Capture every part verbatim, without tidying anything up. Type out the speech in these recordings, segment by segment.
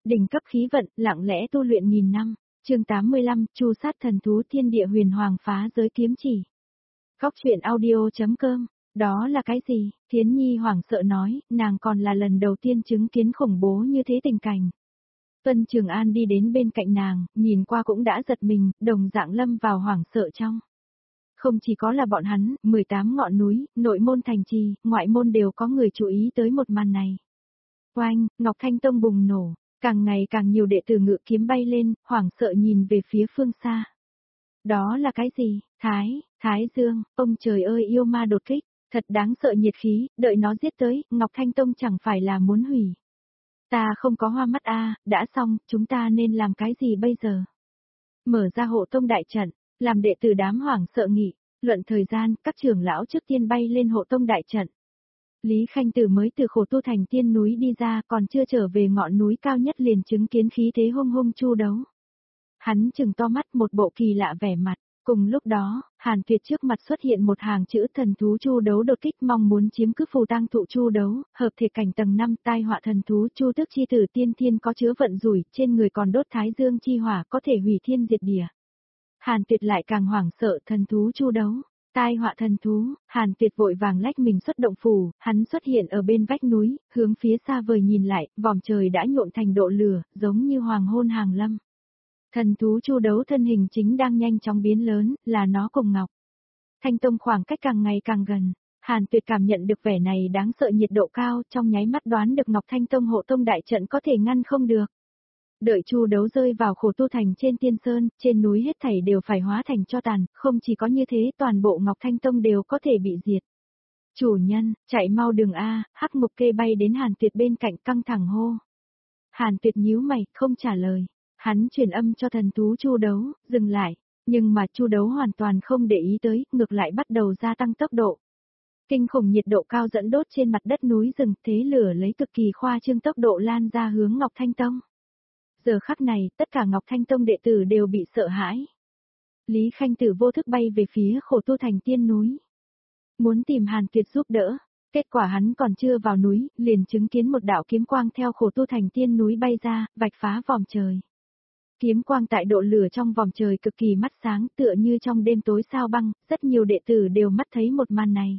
đỉnh cấp khí vận, lặng lẽ tu luyện nghìn năm. Chương tám mươi lăm, Chu sát thần thú thiên địa huyền hoàng phá giới kiếm chỉ. Góc truyện audio.com. Đó là cái gì? Thiến Nhi hoảng sợ nói, nàng còn là lần đầu tiên chứng kiến khủng bố như thế tình cảnh. Tuân Trường An đi đến bên cạnh nàng, nhìn qua cũng đã giật mình, đồng dạng lâm vào hoảng sợ trong. Không chỉ có là bọn hắn, mười tám ngọn núi, nội môn thành trì, ngoại môn đều có người chú ý tới một màn này. Oanh, Ngọc Thanh Tông bùng nổ, càng ngày càng nhiều đệ tử ngự kiếm bay lên, hoảng sợ nhìn về phía phương xa. Đó là cái gì? Thái, Thái Dương, ông trời ơi yêu ma đột kích, thật đáng sợ nhiệt khí, đợi nó giết tới, Ngọc Thanh Tông chẳng phải là muốn hủy. Ta không có hoa mắt a, đã xong, chúng ta nên làm cái gì bây giờ? Mở ra hộ tông đại trận, làm đệ tử đám hoảng sợ nghị, luận thời gian, các trưởng lão trước tiên bay lên hộ tông đại trận. Lý Khanh Tử mới từ khổ tu thành tiên núi đi ra, còn chưa trở về ngọn núi cao nhất liền chứng kiến khí thế hung hung chu đấu. Hắn chừng to mắt một bộ kỳ lạ vẻ mặt, cùng lúc đó, Hàn Tuyệt trước mặt xuất hiện một hàng chữ thần thú chu đấu đột kích mong muốn chiếm cứ phù tang thụ chu đấu, hợp thể cảnh tầng năm tai họa thần thú chu tước chi tử tiên thiên có chứa vận rủi, trên người còn đốt thái dương chi hỏa có thể hủy thiên diệt địa. Hàn Tuyệt lại càng hoảng sợ thần thú chu đấu. Tai họa thần thú, Hàn Tuyệt vội vàng lách mình xuất động phù, hắn xuất hiện ở bên vách núi, hướng phía xa vời nhìn lại, vòm trời đã nhộn thành độ lửa, giống như hoàng hôn hàng lâm. Thần thú chu đấu thân hình chính đang nhanh chóng biến lớn, là nó cùng Ngọc Thanh Tông khoảng cách càng ngày càng gần. Hàn Tuyệt cảm nhận được vẻ này đáng sợ nhiệt độ cao, trong nháy mắt đoán được Ngọc Thanh Tông hộ tông đại trận có thể ngăn không được. Đợi chu đấu rơi vào khổ tu thành trên tiên sơn, trên núi hết thảy đều phải hóa thành cho tàn, không chỉ có như thế toàn bộ Ngọc Thanh Tông đều có thể bị diệt. Chủ nhân, chạy mau đường A, hắc ngục kê bay đến Hàn Tuyệt bên cạnh căng thẳng hô. Hàn Tuyệt nhíu mày, không trả lời. Hắn truyền âm cho thần thú chu đấu, dừng lại, nhưng mà chu đấu hoàn toàn không để ý tới, ngược lại bắt đầu gia tăng tốc độ. Kinh khủng nhiệt độ cao dẫn đốt trên mặt đất núi rừng, thế lửa lấy cực kỳ khoa trương tốc độ lan ra hướng Ngọc Thanh Tông. Giờ khắc này, tất cả Ngọc Thanh Tông đệ tử đều bị sợ hãi. Lý Khanh Tử vô thức bay về phía khổ tu thành tiên núi. Muốn tìm Hàn Tuyệt giúp đỡ, kết quả hắn còn chưa vào núi, liền chứng kiến một đạo kiếm quang theo khổ tu thành tiên núi bay ra, vạch phá vòm trời. Kiếm quang tại độ lửa trong vòm trời cực kỳ mắt sáng tựa như trong đêm tối sao băng, rất nhiều đệ tử đều mắt thấy một màn này.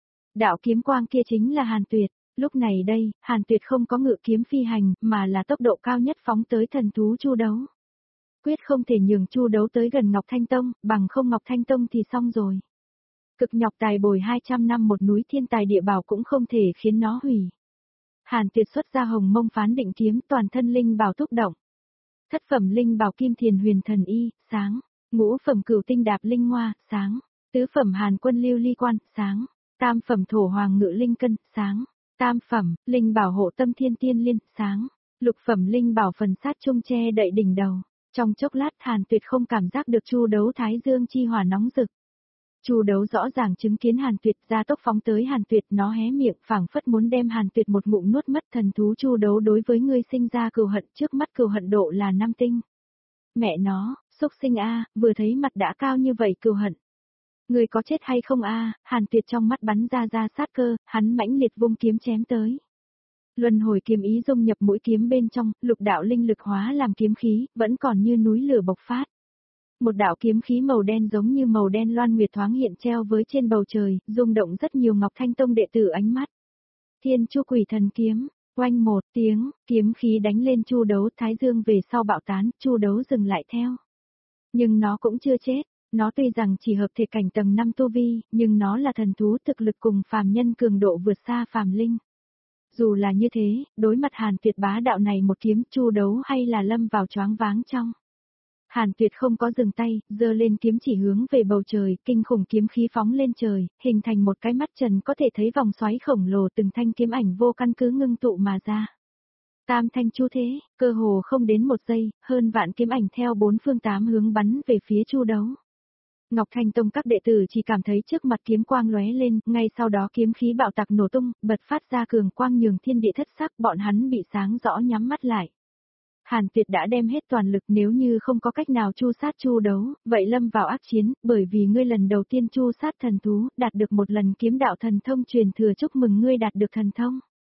Đạo kiếm quang kia chính là Hàn Tuyệt. Lúc này đây, Hàn Tuyệt không có ngự kiếm phi hành, mà là tốc độ cao nhất phóng tới thần thú chu đấu. Quyết không thể nhường chu đấu tới gần Ngọc Thanh Tông, bằng không Ngọc Thanh Tông thì xong rồi. Cực nhọc tài bồi hai trăm năm một núi thiên tài địa bảo cũng không thể khiến nó hủy. Hàn Tuyệt xuất ra hồng mông phán định kiếm, toàn thân linh bảo thúc động. Thất phẩm linh bảo kim thiền huyền thần y, sáng. Ngũ phẩm cửu tinh đạp linh hoa, sáng. Tứ phẩm hàn quân lưu ly quan, sáng. Tam phẩm thổ hoàng ngự linh cân, sáng. Tam phẩm, linh bảo hộ tâm thiên tiên liên, sáng. Lục phẩm linh bảo phần sát trung che đậy đỉnh đầu. Trong chốc lát Hàn Tuyệt không cảm giác được chu đấu thái dương chi hỏa nóng rực. Chu đấu rõ ràng chứng kiến Hàn Tuyệt ra tốc phóng tới Hàn Tuyệt, nó hé miệng phảng phất muốn đem Hàn Tuyệt một ngụm nuốt mất. Thần thú chu đấu đối với ngươi sinh ra cừu hận, trước mắt cừu hận độ là năm tinh. Mẹ nó, xúc sinh a, vừa thấy mặt đã cao như vậy cừu hận. Người có chết hay không a? Hàn Tuyệt trong mắt bắn ra ra sát cơ, hắn mãnh liệt vung kiếm chém tới. Luân hồi kiếm ý dung nhập mũi kiếm bên trong, lục đạo linh lực hóa làm kiếm khí, vẫn còn như núi lửa bộc phát. Một đạo kiếm khí màu đen giống như màu đen loan nguyệt thoáng hiện treo với trên bầu trời, rung động rất nhiều Ngọc Thanh Tông đệ tử ánh mắt. Thiên Chu Quỷ Thần kiếm, oanh một tiếng, kiếm khí đánh lên chu đấu, thái dương về sau bạo tán, chu đấu dừng lại theo. Nhưng nó cũng chưa chết. Nó tuy rằng chỉ hợp thể cảnh tầng năm tu vi, nhưng nó là thần thú thực lực cùng phàm nhân cường độ vượt xa phàm linh. Dù là như thế, đối mặt Hàn Tuyệt bá đạo này một kiếm chu đấu hay là lâm vào choáng váng trong. Hàn Tuyệt không có dừng tay, giơ lên kiếm chỉ hướng về bầu trời, kinh khủng kiếm khí phóng lên trời, hình thành một cái mắt trần có thể thấy vòng xoáy khổng lồ, từng thanh kiếm ảnh vô căn cứ ngưng tụ mà ra. Tam thanh chu thế, cơ hồ không đến một giây, hơn vạn kiếm ảnh theo bốn phương tám hướng bắn về phía chu đấu. Ngọc Thanh Tông các đệ tử chỉ cảm thấy trước mặt kiếm quang lóe lên, ngay sau đó kiếm khí bạo tạc nổ tung, bật phát ra cường quang nhường thiên địa thất sắc, bọn hắn bị sáng rõ nhắm mắt lại. Hàn Tuyệt đã đem hết toàn lực, nếu như không có cách nào chu sát chu đấu, vậy lâm vào ác chiến, bởi vì ngươi lần đầu tiên chu sát thần thú, đạt được một lần kiếm đạo thần thông truyền thừa, chúc mừng ngươi đạt được thần thông.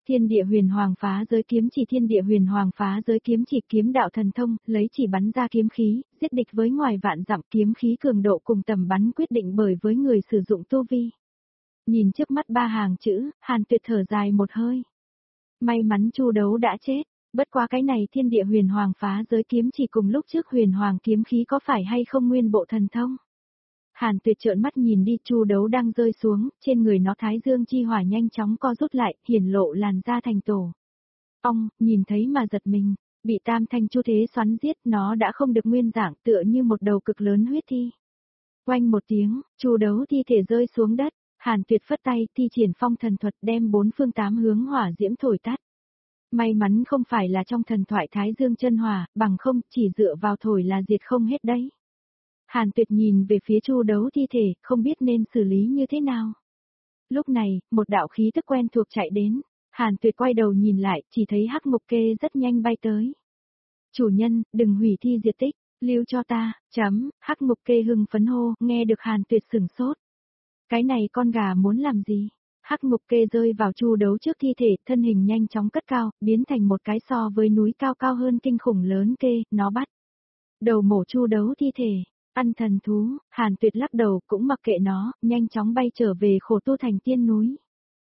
Thiên địa huyền hoàng phá giới kiếm chỉ, thiên địa huyền hoàng phá giới kiếm chỉ, kiếm đạo thần thông, lấy chỉ bắn ra kiếm khí, giết địch với ngoài vạn dặm, kiếm khí cường độ cùng tầm bắn quyết định bởi với người sử dụng tu vi. Nhìn trước mắt ba hàng chữ, Hàn Tuyệt thở dài một hơi. May mắn Chu Đấu đã chết, bất quá cái này thiên địa huyền hoàng phá giới kiếm chỉ cùng lúc trước huyền hoàng kiếm khí có phải hay không nguyên bộ thần thông. Hàn Tuyệt trợn mắt nhìn đi, Chu Đấu đang rơi xuống, trên người nó thái dương chi hỏa nhanh chóng co rút lại, hiển lộ làn da thành tổ. Ong, nhìn thấy mà giật mình, bị tam thanh chu thế xoắn giết, nó đã không được nguyên dạng, tựa như một đầu cực lớn huyết thi. Oanh một tiếng, Chu Đấu thi thể rơi xuống đất, Hàn Tuyệt phất tay, thi triển phong thần thuật đem bốn phương tám hướng hỏa diễm thổi tắt. May mắn không phải là trong thần thoại thái dương chân hỏa, bằng không chỉ dựa vào thổi là diệt không hết đấy. Hàn Tuyệt nhìn về phía Chu Đấu thi thể, không biết nên xử lý như thế nào. Lúc này, một đạo khí tức quen thuộc chạy đến, Hàn Tuyệt quay đầu nhìn lại, chỉ thấy Hắc Mục Kê rất nhanh bay tới. Chủ nhân, đừng hủy thi diệt tích, lưu cho ta, chấm, Hắc Mục Kê hưng phấn hô, nghe được Hàn Tuyệt sửng sốt. Cái này con gà muốn làm gì? Hắc Mục Kê rơi vào Chu Đấu trước thi thể, thân hình nhanh chóng cất cao, biến thành một cái so với núi cao cao hơn kinh khủng lớn kê, nó bắt đầu mổ Chu Đấu thi thể. Ăn thần thú, Hàn Tuyệt lắc đầu cũng mặc kệ nó, nhanh chóng bay trở về khổ tu thành tiên núi.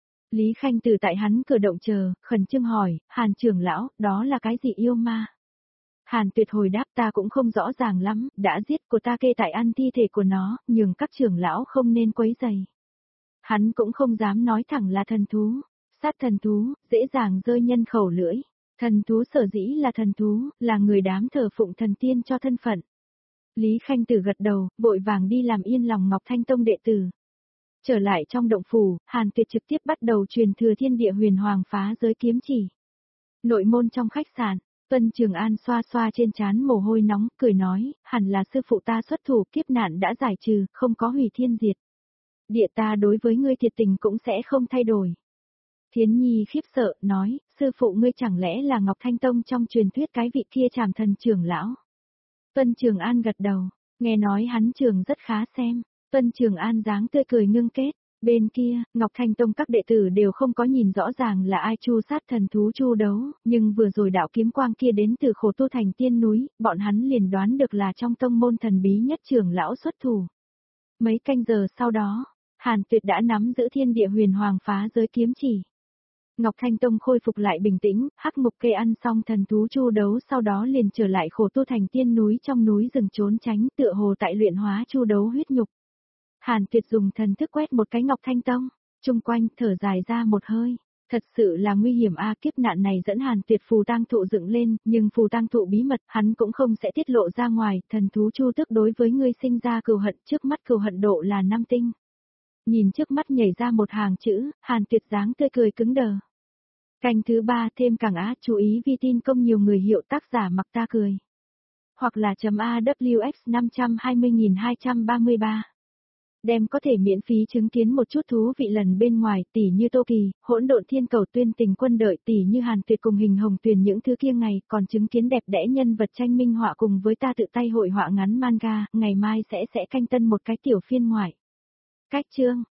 Lý Khanh từ tại hắn cửa động chờ, khẩn trương hỏi, Hàn trưởng lão, đó là cái gì yêu ma? Hàn Tuyệt hồi đáp, ta cũng không rõ ràng lắm, đã giết của ta kê tại ăn thi thể của nó, nhường các trưởng lão không nên quấy rầy. Hắn cũng không dám nói thẳng là thần thú, sát thần thú, dễ dàng rơi nhân khẩu lưỡi. Thần thú sở dĩ là thần thú, là người đám thờ phụng thần tiên cho thân phận. Lý Khanh Tử gật đầu, vội vàng đi làm yên lòng Ngọc Thanh Tông đệ tử. Trở lại trong động phủ, Hàn Tuyệt trực tiếp bắt đầu truyền thừa thiên địa huyền hoàng phá giới kiếm chỉ. Nội môn trong khách sạn, Vân Trường An xoa xoa trên trán mồ hôi nóng, cười nói, hẳn là sư phụ ta xuất thủ, kiếp nạn đã giải trừ, không có hủy thiên diệt. Địa ta đối với ngươi thiệt tình cũng sẽ không thay đổi. Thiến Nhi khiếp sợ, nói, sư phụ ngươi chẳng lẽ là Ngọc Thanh Tông trong truyền thuyết cái vị kia Trảm Thần trưởng lão? Vân Trường An gật đầu, nghe nói hắn trường rất khá xem. Vân Trường An dáng tươi cười ngưng kết, bên kia, Ngọc Thanh Tông các đệ tử đều không có nhìn rõ ràng là ai chu sát thần thú Chu Đấu, nhưng vừa rồi đạo kiếm quang kia đến từ khổ tu thành tiên núi, bọn hắn liền đoán được là trong tông môn thần bí nhất trưởng lão xuất thủ. Mấy canh giờ sau đó, Hàn Tuyệt đã nắm giữ thiên địa huyền hoàng phá giới kiếm chỉ. Ngọc Thanh Tông khôi phục lại bình tĩnh, Hắc Mục Kê ăn xong thần thú Chu Đấu sau đó liền trở lại khổ tu thành tiên núi trong núi rừng trốn tránh, tựa hồ tại luyện hóa Chu Đấu huyết nhục. Hàn Tuyệt dùng thần thức quét một cái Ngọc Thanh Tông, chung quanh thở dài ra một hơi, thật sự là nguy hiểm a, kiếp nạn này dẫn Hàn Tuyệt phù tang thụ dựng lên, nhưng phù tang thụ bí mật hắn cũng không sẽ tiết lộ ra ngoài, thần thú Chu Tức đối với ngươi sinh ra cừu hận, trước mắt cừu hận độ là năm tinh. Nhìn trước mắt nhảy ra một hàng chữ, Hàn Tuyệt dáng tươi cười cứng đờ. Canh thứ ba thêm càng á, chú ý vi tin công nhiều người hiệu tác giả mặc ta cười. Hoặc là chấm A W X năm hai không hai ba ba. Đem có thể miễn phí chứng kiến một chút thú vị lần bên ngoài, tỷ như Tô Kỳ, hỗn độn thiên cầu tuyên tình quân đợi, tỷ như Hàn Tuyệt cùng Hình Hồng Tuyền những thứ kia ngày, còn chứng kiến đẹp đẽ nhân vật tranh minh họa cùng với ta tự tay hội họa ngắn manga, ngày mai sẽ sẽ canh tân một cái tiểu phiên ngoại. Cách chương